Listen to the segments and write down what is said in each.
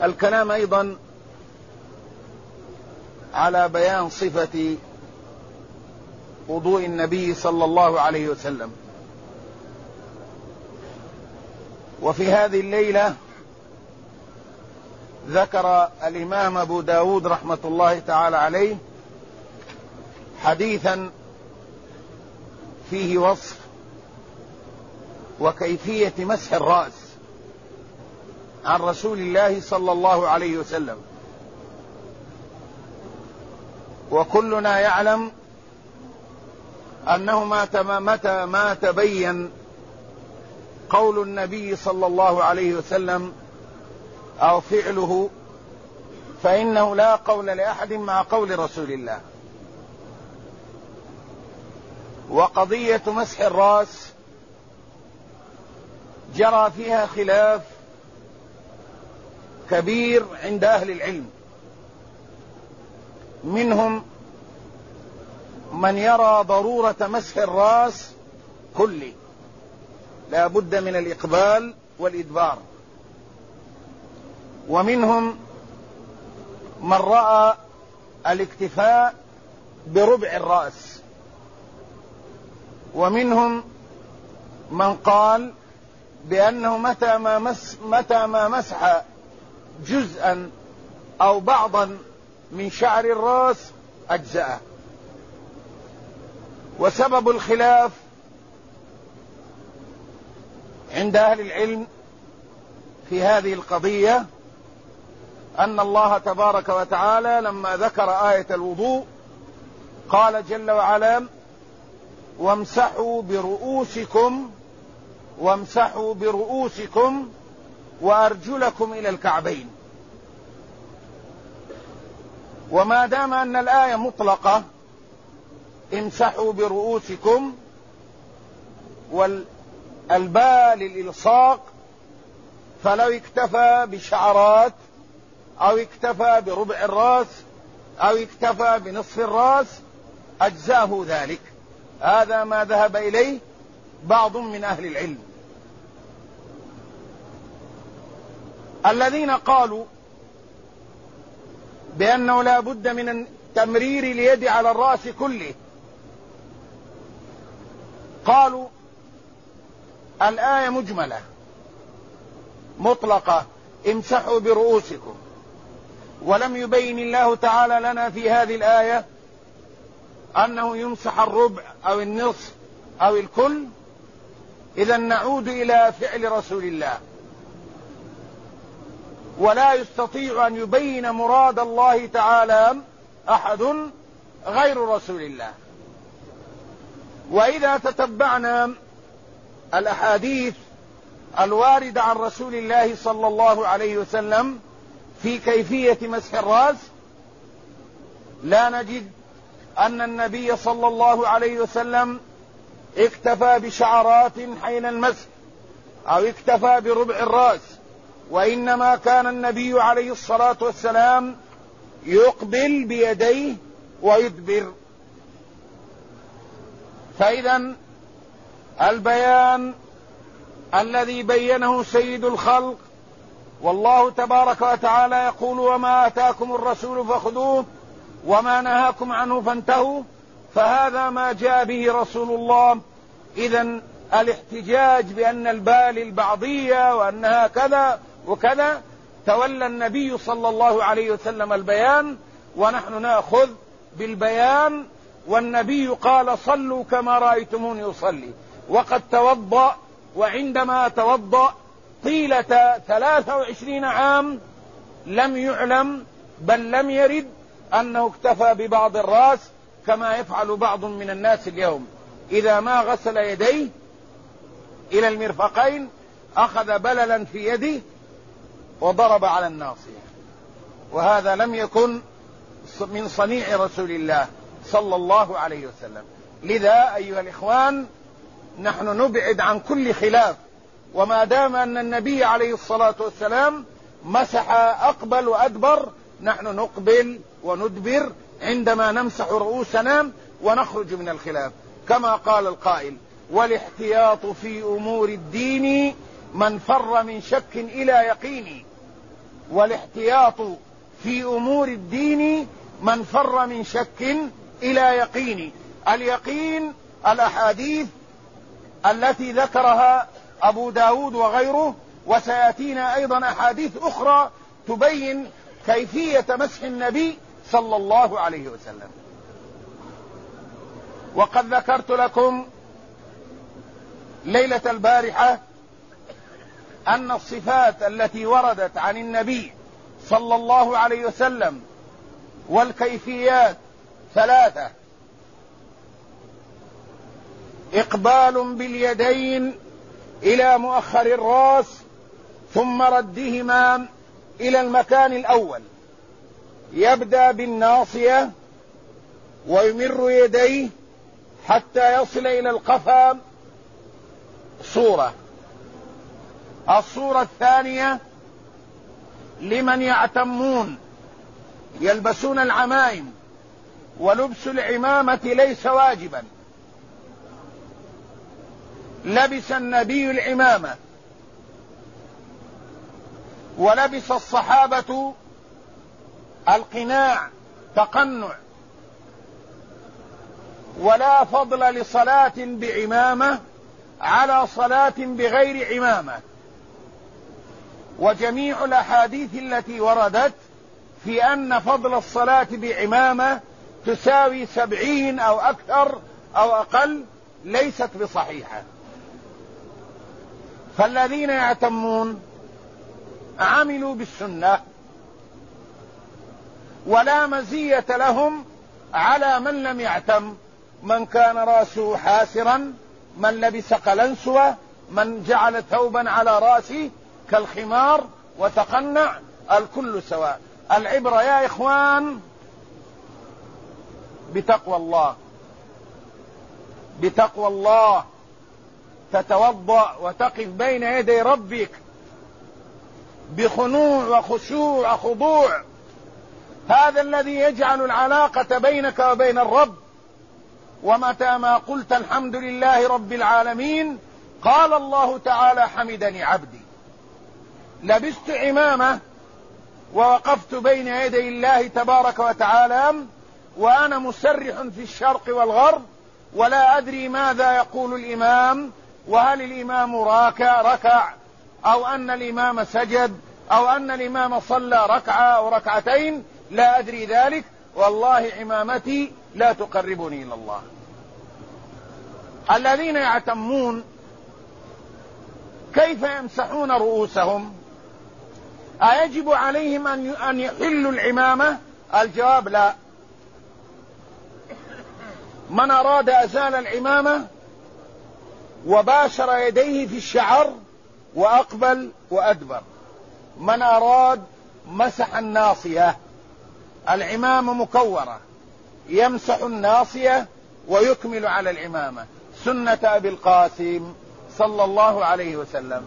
الكلام أيضا على بيان صفة وضوء النبي صلى الله عليه وسلم. وفي هذه الليلة ذكر الإمام أبو داود رحمة الله تعالى عليه حديثا فيه وصف وكيفية مسح الرأس عن رسول الله صلى الله عليه وسلم. وكلنا يعلم أنه متى ما تبين قول النبي صلى الله عليه وسلم أو فعله فإنه لا قول لأحد مع قول رسول الله. وقضية مسح الرأس جرى فيها خلاف كبير عند أهل العلم، منهم من يرى ضرورة مسح الرأس كله، لا بد من الإقبال والإدبار، ومنهم من رأى الاكتفاء بربع الرأس، ومنهم من قال بأنه متى ما مسح جزءا أو بعضا من شعر الرأس أجزأه. وسبب الخلاف عند أهل العلم في هذه القضية أن الله تبارك وتعالى لما ذكر آية الوضوء قال جل وعلا: وامسحوا برؤوسكم وأرجلكم إلى الكعبين. وما دام أن الآية مطلقة امسحوا برؤوسكم والباء للإلصاق، فلو اكتفى بشعرات أو اكتفى بربع الرأس أو اكتفى بنصف الرأس أجزاه ذلك. هذا ما ذهب إليه بعض من أهل العلم. الذين قالوا بأنه لا بد من تمرير اليد على الرأس كله قالوا الآية مجملة مطلقة امسحوا برؤوسكم، ولم يبين الله تعالى لنا في هذه الآية أنه يمسح الربع أو النصف أو الكل. إذا نعود إلى فعل رسول الله، ولا يستطيع أن يبين مراد الله تعالى أحد غير رسول الله. وإذا تتبعنا الأحاديث الواردة عن رسول الله صلى الله عليه وسلم في كيفية مسح الرأس لا نجد أن النبي صلى الله عليه وسلم اكتفى بشعرات حين المسح أو اكتفى بربع الرأس، وإنما كان النبي عليه الصلاة والسلام يقبل بيديه ويدبر. فإذا البيان الذي بينه سيد الخلق، والله تبارك وتعالى يقول: وما آتاكم الرسول فخذوه وما نهاكم عنه فانتهوا، فهذا ما جاء به رسول الله. إذن الاحتجاج بأن الباء للبعضية وأنها كذا وكذا، تولى النبي صلى الله عليه وسلم البيان، ونحن نأخذ بالبيان. والنبي قال: صلوا كما رأيتموني يصلي. وقد توضأ، وعندما توضأ طيلة 23 عام لم يعلم بل لم يرد أنه اكتفى ببعض الرأس كما يفعل بعض من الناس اليوم. إذا ما غسل يديه إلى المرفقين أخذ بللا في يده وضرب على الناصية، وهذا لم يكن من صنيع رسول الله صلى الله عليه وسلم. لذا أيها الإخوان نحن نبعد عن كل خلاف، وما دام أن النبي عليه الصلاة والسلام مسح أقبل وأدبر، نحن نقبل وندبر عندما نمسح رؤوسنا ونخرج من الخلاف، كما قال القائل: والاحتياط في أمور الدين من فر من شك إلى يقين. والاحتياط في أمور الدين من فر من شك إلى يقين. اليقين الأحاديث التي ذكرها أبو داود وغيره، وسيأتينا أيضا أحاديث أخرى تبين كيفية مسح النبي صلى الله عليه وسلم. وقد ذكرت لكم ليلة البارحة أن الصفات التي وردت عن النبي صلى الله عليه وسلم والكيفيات ثلاثة: إقبال باليدين إلى مؤخر الرأس ثم ردهما إلى المكان الأول، يبدأ بالناصية ويمر يديه حتى يصل إلى القفا. الصورة الثانية لمن يعتمون يلبسون العمائم، ولبس العمامة ليس واجبا. لبس النبي العمامة ولبس الصحابة القناع تقنع، ولا فضل لصلاة بعمامة على صلاة بغير عمامة. وجميع الأحاديث التي وردت في أن فضل الصلاة بعمامة تساوي 70 أو أكثر أو أقل ليست بصحيحة. فالذين يعتمون عملوا بالسنة، ولا مزية لهم على من لم يعتم، من كان رأسه حاسرا، من لبس قلنسوة، من جعل ثوبا على رأسه كالخمار وتقنع، الكل سواء. العبرة يا إخوان بتقوى الله، بتقوى الله. تتوضأ وتقف بين يدي ربك بخنوع وخشوع وخضوع، هذا الذي يجعل العلاقة بينك وبين الرب. ومتى ما قلت الحمد لله رب العالمين قال الله تعالى حمدني عبدي. لبست عمامة ووقفت بين يدي الله تبارك وتعالى وأنا مسرح في الشرق والغرب، ولا أدري ماذا يقول الإمام، وهل الإمام ركع أو أن الإمام سجد أو أن الإمام صلى ركعة أو ركعتين، لا أدري ذلك. والله عمامتي لا تقربني إلى الله. الذين يعتمون كيف يمسحون رؤوسهم؟ أيجب عليهم أن يحلوا العمامة؟ الجواب لا. من أراد أزال العمامة وباشر يديه في الشعر وأقبل وأدبر. من أراد مسح الناصية، العمامة مكورة، يمسح الناصية ويكمل على العمامة، سنة أبي القاسم صلى الله عليه وسلم.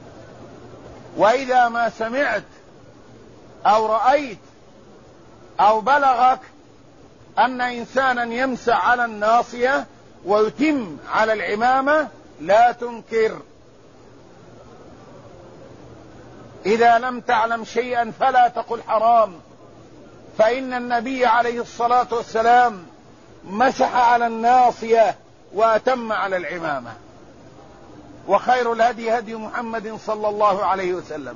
وإذا ما سمعت أو رأيت أو بلغك أن إنسانا يمسح على الناصية ويتم على العمامة لا تنكر. إذا لم تعلم شيئا فلا تقل حرام، فإن النبي عليه الصلاة والسلام مسح على الناصية وأتم على العمامة. وخير الهدي هدي محمد صلى الله عليه وسلم.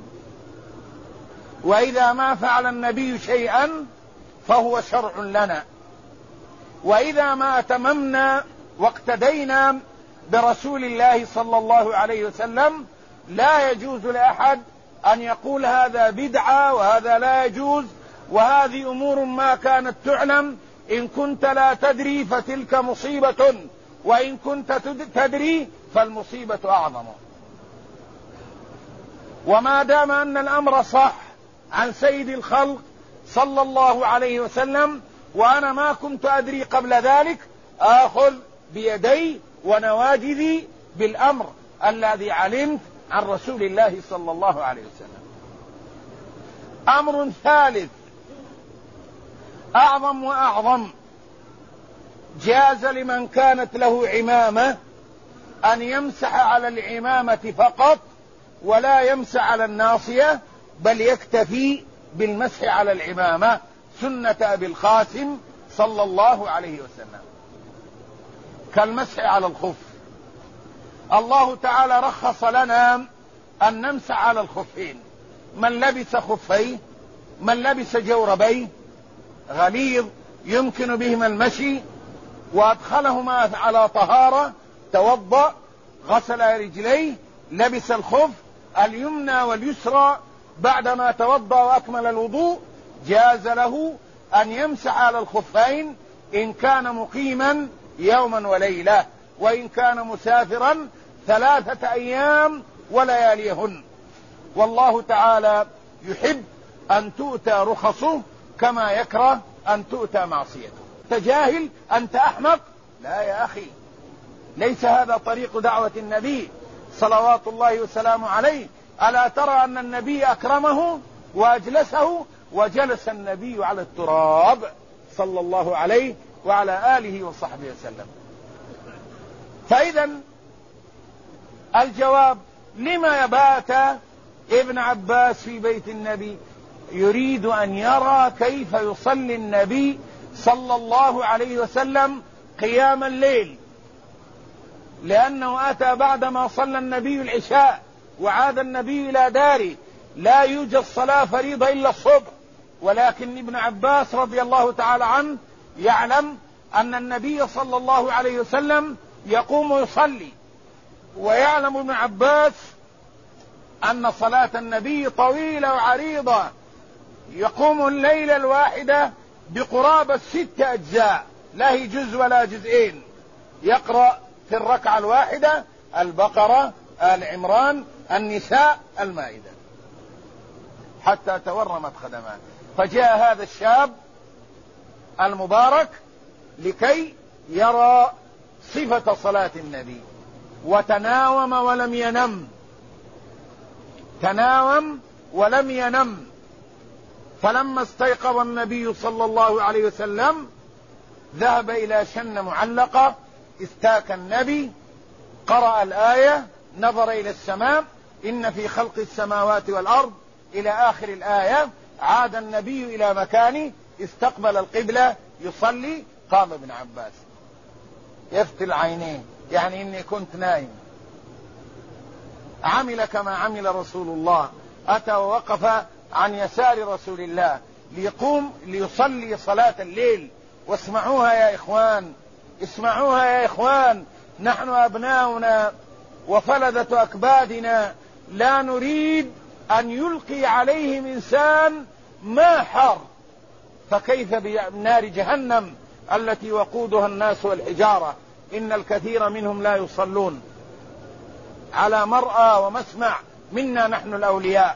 وإذا ما فعل النبي شيئا فهو شرع لنا. وإذا ما أتممنا واقتدينا برسول الله صلى الله عليه وسلم لا يجوز لأحد أن يقول هذا بدعة وهذا لا يجوز، وهذه أمور ما كانت تعلم. إن كنت لا تدري فتلك مصيبة، وإن كنت تدري فالمصيبة أعظم. وما دام أن الأمر صح عن سيد الخلق صلى الله عليه وسلم وأنا ما كنت أدري قبل ذلك، آخذ بيدي ونواجذي بالأمر الذي علمت عن رسول الله صلى الله عليه وسلم. أمر ثالث أعظم وأعظم: جاز لمن كانت له عمامة أن يمسح على العمامة فقط ولا يمسح على الناصية، بل يكتفي بالمسح على العمامة سنة أبي القاسم صلى الله عليه وسلم، كالمسح على الخف. الله تعالى رخص لنا أن نمسح على الخفين. من لبس خفيه، من لبس جوربيه غليظ يمكن بهما المشي وأدخلهما على طهارة، توضأ غسل رجليه لبس الخف اليمنى واليسرى بعدما توضأ وأكمل الوضوء، جاز له أن يمسح على الخفين إن كان مقيما يوما وليلة، وإن كان مسافرا 3 أيام ولياليهن. والله تعالى يحب أن تؤتى رخصه كما يكره أن تؤتى معصيته. تجاهل أنت أحمق؟ لا يا أخي، ليس هذا طريق دعوة النبي صلوات الله وسلامه عليه. ألا ترى أن النبي أكرمه وأجلسه، وجلس النبي على التراب صلى الله عليه وعلى آله وصحبه وسلم. فإذا الجواب: لما يبات ابن عباس في بيت النبي؟ يريد أن يرى كيف يصلي النبي صلى الله عليه وسلم قيام الليل، لأنه أتى بعدما صلى النبي العشاء وعاد النبي إلى داره. لا يوجد صلاة فريضة إلا الصبح، ولكن ابن عباس رضي الله تعالى عنه يعلم أن النبي صلى الله عليه وسلم يقوم ويصلي، ويعلم ابن عباس أن صلاة النبي طويلة وعريضة، يقوم الليلة الواحدة بقرابة 6 أجزاء، لا هي جزء ولا جزئين. يقرأ في الركعة الواحدة البقرة، آل عمران، النساء، المائدة، حتى تورمت قدماه. فجاء هذا الشاب المبارك لكي يرى صفة صلاة النبي، وتناوم ولم ينم، تناوم ولم ينم. فلما استيقظ النبي صلى الله عليه وسلم ذهب إلى شنة معلقة، استاك النبي، قرأ الآية، نظر إلى السماء: إن في خلق السماوات والأرض، إلى آخر الآية. عاد النبي إلى مكانه، استقبل القبلة يصلي. قام ابن عباس يفتل عينيه، يعني إني كنت نايم. عمل كما عمل رسول الله، أتى ووقف عن يسار رسول الله ليقوم ليصلي صلاة الليل. واسمعوها يا إخوان، اسمعوها يا إخوان، نحن أبناؤنا وفلذة أكبادنا لا نريد أن يلقي عليهم إنسان ما حار، فكيف بنار جهنم التي وقودها الناس والحجارة. إن الكثير منهم لا يصلون على مرأى ومسمع منا نحن الأولياء،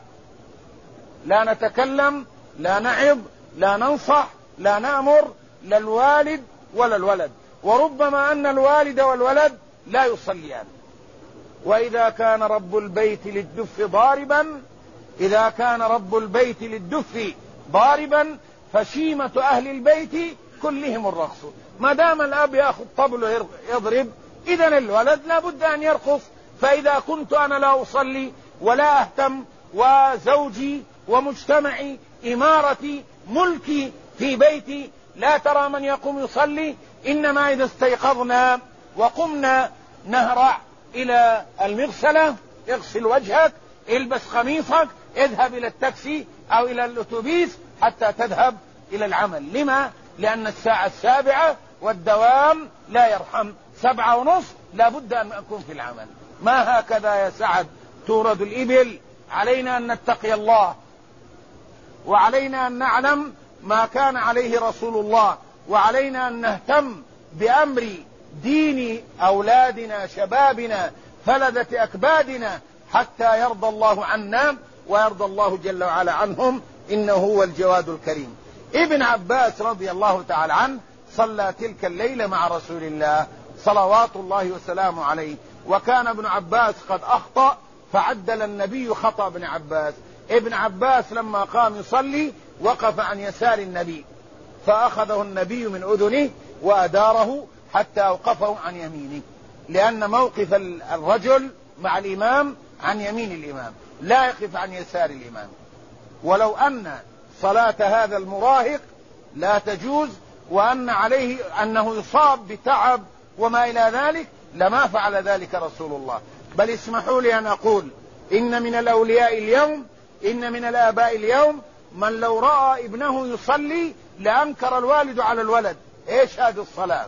لا نتكلم، لا نعظ، لا ننصح، لا نأمر، لا الوالد ولا الولد، وربما أن الوالد والولد لا يصليان. وإذا كان رب البيت للدف ضاربا، إذا كان رب البيت للدف ضاربا فشيمة أهل البيت كلهم الرقص. ما دام الأب يأخذ طبل يضرب، إذن الولد لا بد أن يرقص. فإذا كنت أنا لا أصلي ولا أهتم، وزوجي ومجتمعي إمارتي ملكي في بيتي لا ترى من يقوم يصلي، إنما إذا استيقظنا وقمنا نهرع إلى المغسلة، اغسل وجهك، البس قميصك، اذهب إلى التاكسي أو إلى الأتوبيس حتى تذهب إلى العمل. لما؟ لأن الساعة 7 والدوام لا يرحم، 7:30 لا بد أن أكون في العمل. ما هكذا يا سعد تورد الإبل. علينا أن نتقي الله، وعلينا أن نعلم ما كان عليه رسول الله، وعلينا أن نهتم بأمر دين أولادنا شبابنا فلذة أكبادنا حتى يرضى الله عنا ويرضى الله جل وعلا عنهم، إنه هو الجواد الكريم. ابن عباس رضي الله تعالى عنه صلى تلك الليلة مع رسول الله صلوات الله وسلامه عليه، وكان ابن عباس قد أخطأ فعدل النبي خطأ ابن عباس. ابن عباس لما قام يصلي وقف عن يسار النبي، فأخذه النبي من أذنه وأداره حتى أوقفه عن يمينه، لأن موقف الرجل مع الإمام عن يمين الإمام، لا يقف عن يسار الإمام. ولو أن صلاة هذا المراهق لا تجوز وأن عليه أنه يصاب بتعب وما إلى ذلك لما فعل ذلك رسول الله. بل اسمحوا لي أن أقول إن من الأولياء اليوم، إن من الآباء اليوم من لو رأى ابنه يصلي لأنكر الوالد على الولد. إيش هذه الصلاة؟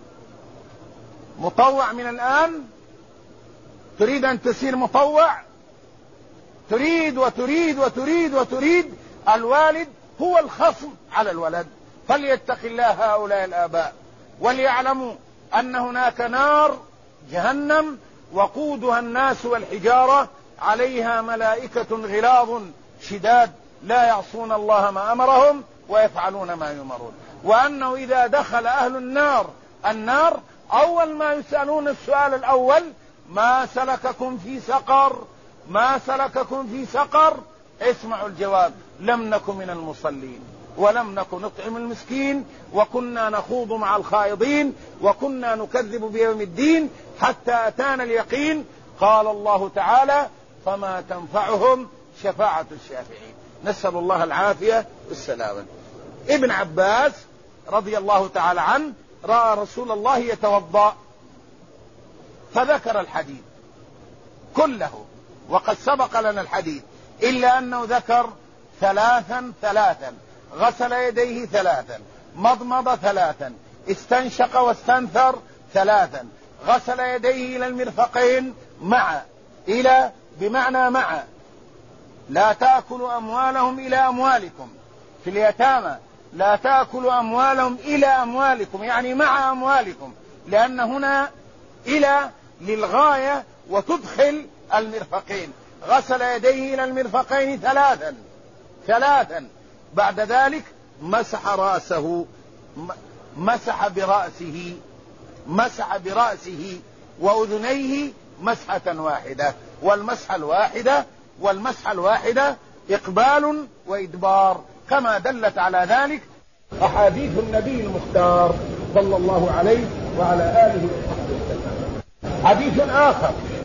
مطوع من الآن؟ تريد أن تصير مطوع؟ تريد وتريد وتريد وتريد. الوالد هو الخصم على الولد. فليتق الله هؤلاء الآباء وليعلموا أن هناك نار جهنم وقودها الناس والحجارة عليها ملائكة غلاظ شداد لا يعصون الله ما أمرهم ويفعلون ما يؤمرون. وأنه إذا دخل أهل النار أول ما يسألون السؤال الأول: ما سلككم في سقر؟ ما سلككم في سقر؟ اسمعوا الجواب: لم نكن من المصلين ولم نكن نطعم المسكين وكنا نخوض مع الخائضين وكنا نكذب بيوم الدين حتى أتانا اليقين. قال الله تعالى: فما تنفعهم شفاعة الشافعين. نسأل الله العافية والسلامة. ابن عباس رضي الله تعالى عنه رأى رسول الله يتوضأ فذكر الحديث كله، وقد سبق لنا الحديث، إلا أنه ذكر ثلاثا: غسل يديه 3، مضمض 3، استنشق واستنثر 3، غسل يديه إلى المرفقين مع، إلى بمعنى مع. لا تأكلوا أموالهم إلى أموالكم في اليتامى، لا تأكلوا أموالهم إلى أموالكم يعني مع أموالكم، لأن هنا إلى للغاية وتدخل المرفقين. غسل يديه إلى المرفقين 3. بعد ذلك مسح رأسه، مسح برأسه وأذنيه مسحة واحدة. والمسحة الواحدة إقبال وإدبار، كما دلت على ذلك أحاديث النبي المختار صلى الله عليه وعلى آله وصحبه وسلم. حديث آخر